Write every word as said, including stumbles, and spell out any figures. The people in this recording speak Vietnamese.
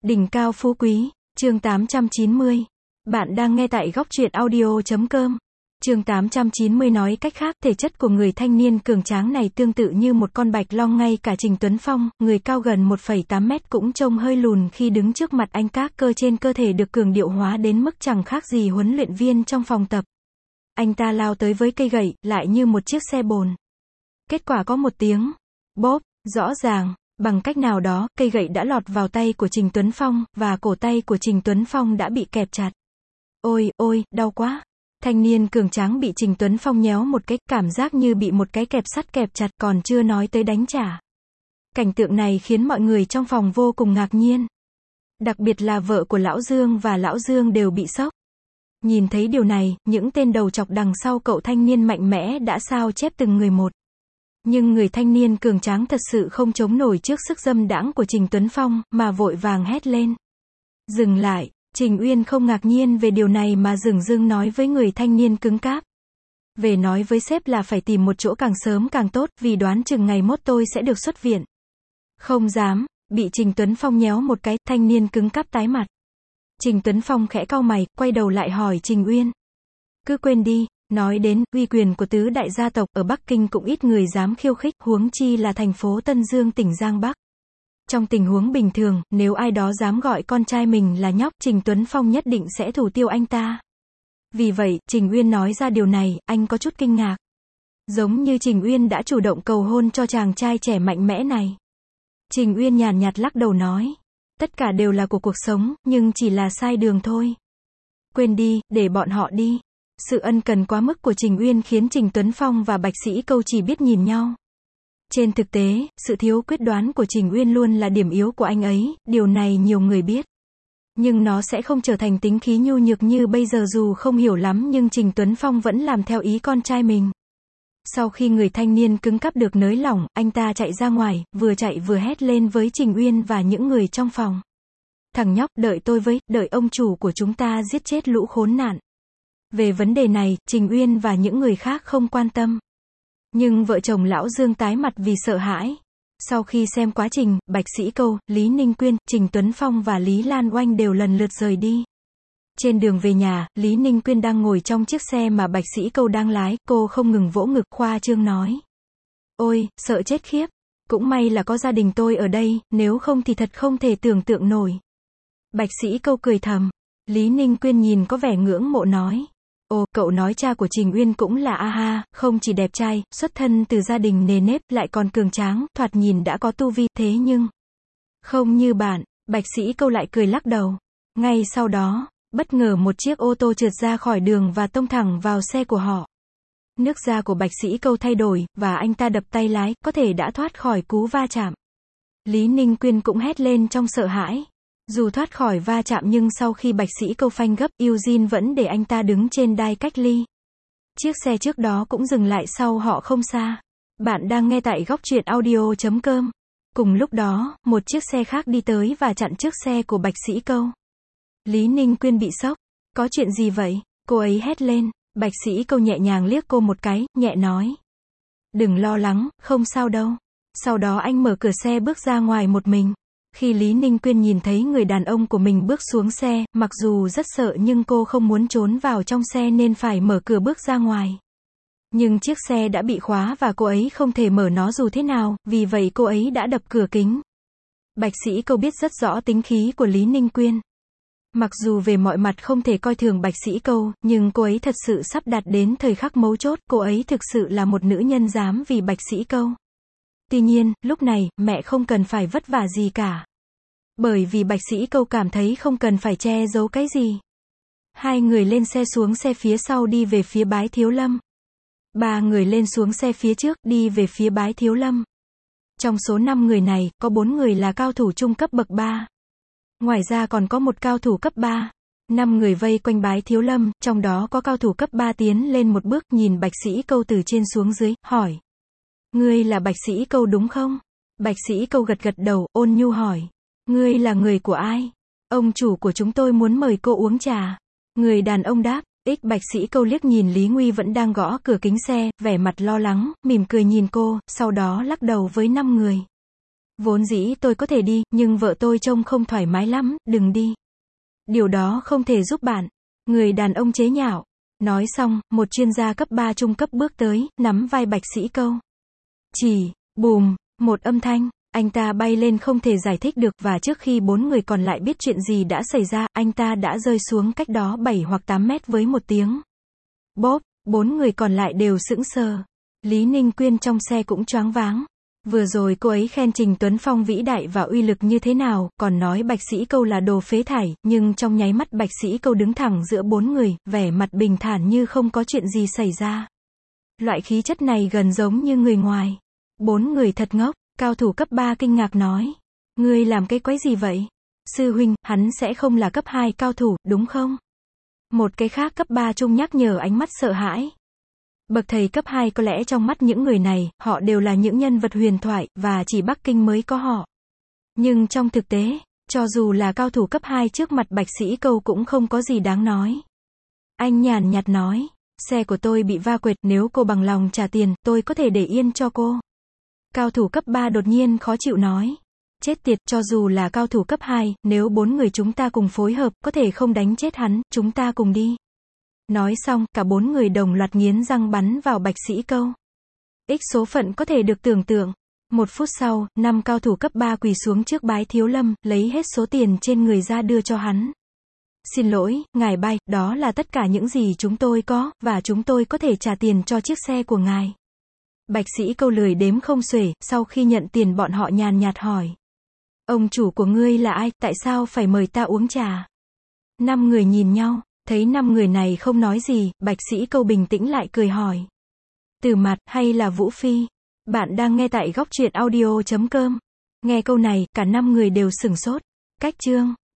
Đỉnh cao phú quý, chương tám trăm chín mươi. Bạn đang nghe tại góc truyện audio chấm com. Chương tám trăm chín mươi nói cách khác, thể chất của người thanh niên cường tráng này tương tự như một con bạch long, ngay cả Trình Tuấn Phong, người cao gần một phẩy tám mét cũng trông hơi lùn khi đứng trước mặt anh, các cơ trên cơ thể được cường điệu hóa đến mức chẳng khác gì huấn luyện viên trong phòng tập. Anh ta lao tới với cây gậy, lại như một chiếc xe bồn. Kết quả có một tiếng bóp, rõ ràng. Bằng cách nào đó, cây gậy đã lọt vào tay của Trình Tuấn Phong, và cổ tay của Trình Tuấn Phong đã bị kẹp chặt. Ôi, ôi, đau quá. Thanh niên cường tráng bị Trình Tuấn Phong nhéo một cái, cảm giác như bị một cái kẹp sắt kẹp chặt, còn chưa nói tới đánh trả. Cảnh tượng này khiến mọi người trong phòng vô cùng ngạc nhiên. Đặc biệt là vợ của Lão Dương và Lão Dương đều bị sốc. Nhìn thấy điều này, những tên đầu chọc đằng sau cậu thanh niên mạnh mẽ đã sao chép từng người một. Nhưng người thanh niên cường tráng thật sự không chống nổi trước sức dâm đãng của Trình Tuấn Phong, mà vội vàng hét lên. Dừng lại. Trình Uyên không ngạc nhiên về điều này mà dửng dưng nói với người thanh niên cứng cáp. Về nói với sếp là phải tìm một chỗ càng sớm càng tốt, vì đoán chừng ngày mốt tôi sẽ được xuất viện. Không dám. Bị Trình Tuấn Phong nhéo một cái, thanh niên cứng cáp tái mặt. Trình Tuấn Phong khẽ cau mày, quay đầu lại hỏi Trình Uyên. Cứ quên đi. Nói đến uy quyền của tứ đại gia tộc ở Bắc Kinh cũng ít người dám khiêu khích, huống chi là thành phố Tân Dương tỉnh Giang Bắc. Trong tình huống bình thường, nếu ai đó dám gọi con trai mình là nhóc, Trình Tuấn Phong nhất định sẽ thủ tiêu anh ta. Vì vậy, Trình Uyên nói ra điều này, anh có chút kinh ngạc. Giống như Trình Uyên đã chủ động cầu hôn cho chàng trai trẻ mạnh mẽ này. Trình Uyên nhàn nhạt lắc đầu nói. Tất cả đều là của cuộc sống, nhưng chỉ là sai đường thôi. Quên đi, để bọn họ đi. Sự ân cần quá mức của Trình Uyên khiến Trình Tuấn Phong và Bạch Sĩ Câu chỉ biết nhìn nhau. Trên thực tế, sự thiếu quyết đoán của Trình Uyên luôn là điểm yếu của anh ấy, điều này nhiều người biết. Nhưng nó sẽ không trở thành tính khí nhu nhược như bây giờ, dù không hiểu lắm nhưng Trình Tuấn Phong vẫn làm theo ý con trai mình. Sau khi người thanh niên cứng cáp được nới lỏng, anh ta chạy ra ngoài, vừa chạy vừa hét lên với Trình Uyên và những người trong phòng. Thằng nhóc, đợi tôi với, đợi ông chủ của chúng ta giết chết lũ khốn nạn. Về vấn đề này, Trình Uyên và những người khác không quan tâm. Nhưng vợ chồng Lão Dương tái mặt vì sợ hãi. Sau khi xem quá trình, Bạch Sĩ Câu, Lý Ninh Quyên, Trình Tuấn Phong và Lý Lan Oanh đều lần lượt rời đi. Trên đường về nhà, Lý Ninh Quyên đang ngồi trong chiếc xe mà Bạch Sĩ Câu đang lái, cô không ngừng vỗ ngực, khoa trương nói. Ôi, sợ chết khiếp. Cũng may là có gia đình tôi ở đây, nếu không thì thật không thể tưởng tượng nổi. Bạch Sĩ Câu cười thầm. Lý Ninh Quyên nhìn có vẻ ngưỡng mộ nói. Ồ, cậu nói cha của Trình Uyên cũng là a ha, không chỉ đẹp trai, xuất thân từ gia đình nề nếp, lại còn cường tráng, thoạt nhìn đã có tu vi, thế nhưng không như bạn. Bạch Sĩ Câu lại cười lắc đầu. Ngay sau đó, bất ngờ một chiếc ô tô trượt ra khỏi đường và tông thẳng vào xe của họ. Nước da của Bạch Sĩ Câu thay đổi, và anh ta đập tay lái, có thể đã thoát khỏi cú va chạm. Lý Ninh Quyên cũng hét lên trong sợ hãi. Dù thoát khỏi va chạm nhưng sau khi Bạch Sĩ Câu phanh gấp, Eugene vẫn để anh ta đứng trên đai cách ly. Chiếc xe trước đó cũng dừng lại sau họ không xa. Bạn đang nghe tại góc truyện audio chấm com. Cùng lúc đó, một chiếc xe khác đi tới và chặn trước xe của Bạch Sĩ Câu. Lý Ninh Quyên bị sốc. Có chuyện gì vậy? Cô ấy hét lên. Bạch Sĩ Câu nhẹ nhàng liếc cô một cái, nhẹ nói. Đừng lo lắng, không sao đâu. Sau đó anh mở cửa xe bước ra ngoài một mình. Khi Lý Ninh Quyên nhìn thấy người đàn ông của mình bước xuống xe, mặc dù rất sợ nhưng cô không muốn trốn vào trong xe nên phải mở cửa bước ra ngoài. Nhưng chiếc xe đã bị khóa và cô ấy không thể mở nó dù thế nào, vì vậy cô ấy đã đập cửa kính. Bạch Sĩ Câu biết rất rõ tính khí của Lý Ninh Quyên. Mặc dù về mọi mặt không thể coi thường Bạch Sĩ Câu, nhưng cô ấy thật sự sắp đạt đến thời khắc mấu chốt, cô ấy thực sự là một nữ nhân dám vì Bạch Sĩ Câu. Tuy nhiên, lúc này, mẹ không cần phải vất vả gì cả. Bởi vì Bạch Sĩ Câu cảm thấy không cần phải che giấu cái gì. Hai người lên xe xuống xe phía sau đi về phía Bái Thiếu Lâm. Ba người lên xuống xe phía trước đi về phía Bái Thiếu Lâm. Trong số năm người này, có bốn người là cao thủ trung cấp bậc ba. Ngoài ra còn có một cao thủ cấp ba. Năm người vây quanh Bái Thiếu Lâm, trong đó có cao thủ cấp ba tiến lên một bước, nhìn Bạch Sĩ Câu từ trên xuống dưới, hỏi. Ngươi là Bạch Sĩ Câu đúng không? Bạch Sĩ Câu gật gật đầu, ôn nhu hỏi. Ngươi là người của ai? Ông chủ của chúng tôi muốn mời cô uống trà. Người đàn ông đáp. Ích Bạch Sĩ Câu liếc nhìn Lý Nguy vẫn đang gõ cửa kính xe, vẻ mặt lo lắng, mỉm cười nhìn cô, sau đó lắc đầu với năm người. Vốn dĩ tôi có thể đi, nhưng vợ tôi trông không thoải mái lắm, đừng đi. Điều đó không thể giúp bạn. Người đàn ông chế nhạo. Nói xong, một chuyên gia cấp ba trung cấp bước tới, nắm vai Bạch Sĩ Câu. Chỉ, bùm, một âm thanh, anh ta bay lên không thể giải thích được, và trước khi bốn người còn lại biết chuyện gì đã xảy ra, anh ta đã rơi xuống cách đó bảy hoặc tám mét với một tiếng bốp, bốn người còn lại đều sững sờ. Lý Ninh Quyên trong xe cũng choáng váng. Vừa rồi cô ấy khen Trình Tuấn Phong vĩ đại và uy lực như thế nào, còn nói Bạch Sĩ Câu là đồ phế thải, nhưng trong nháy mắt Bạch Sĩ Câu đứng thẳng giữa bốn người, vẻ mặt bình thản như không có chuyện gì xảy ra. Loại khí chất này gần giống như người ngoài. Bốn người thật ngốc, cao thủ cấp ba kinh ngạc nói. Ngươi làm cái quái gì vậy? Sư huynh, hắn sẽ không là cấp hai cao thủ, đúng không? Một cái khác cấp ba trung nhắc nhở ánh mắt sợ hãi. Bậc thầy cấp hai có lẽ trong mắt những người này, họ đều là những nhân vật huyền thoại, và chỉ Bắc Kinh mới có họ. Nhưng trong thực tế, cho dù là cao thủ cấp hai trước mặt Bạch Sĩ Câu cũng không có gì đáng nói. Anh nhàn nhạt nói, xe của tôi bị va quệt, nếu cô bằng lòng trả tiền, tôi có thể để yên cho cô. Cao thủ cấp ba đột nhiên khó chịu nói. Chết tiệt, cho dù là cao thủ cấp hai, nếu bốn người chúng ta cùng phối hợp, có thể không đánh chết hắn, chúng ta cùng đi. Nói xong, cả bốn người đồng loạt nghiến răng bắn vào Bạch Sĩ Câu. X số phận có thể được tưởng tượng. Một phút sau, năm cao thủ cấp ba quỳ xuống trước Bái Thiếu Lâm, lấy hết số tiền trên người ra đưa cho hắn. Xin lỗi, ngài Bái, đó là tất cả những gì chúng tôi có, và chúng tôi có thể trả tiền cho chiếc xe của ngài. Bạch Sĩ Câu lười đếm không xuể, sau khi nhận tiền bọn họ nhàn nhạt hỏi. Ông chủ của ngươi là ai, tại sao phải mời ta uống trà? Năm người nhìn nhau, thấy năm người này không nói gì, Bạch Sĩ Câu bình tĩnh lại cười hỏi. Từ Mặt, hay là Vũ Phi? Bạn đang nghe tại góc truyện audio chấm com. Nghe câu này, cả năm người đều sửng sốt. Cách chương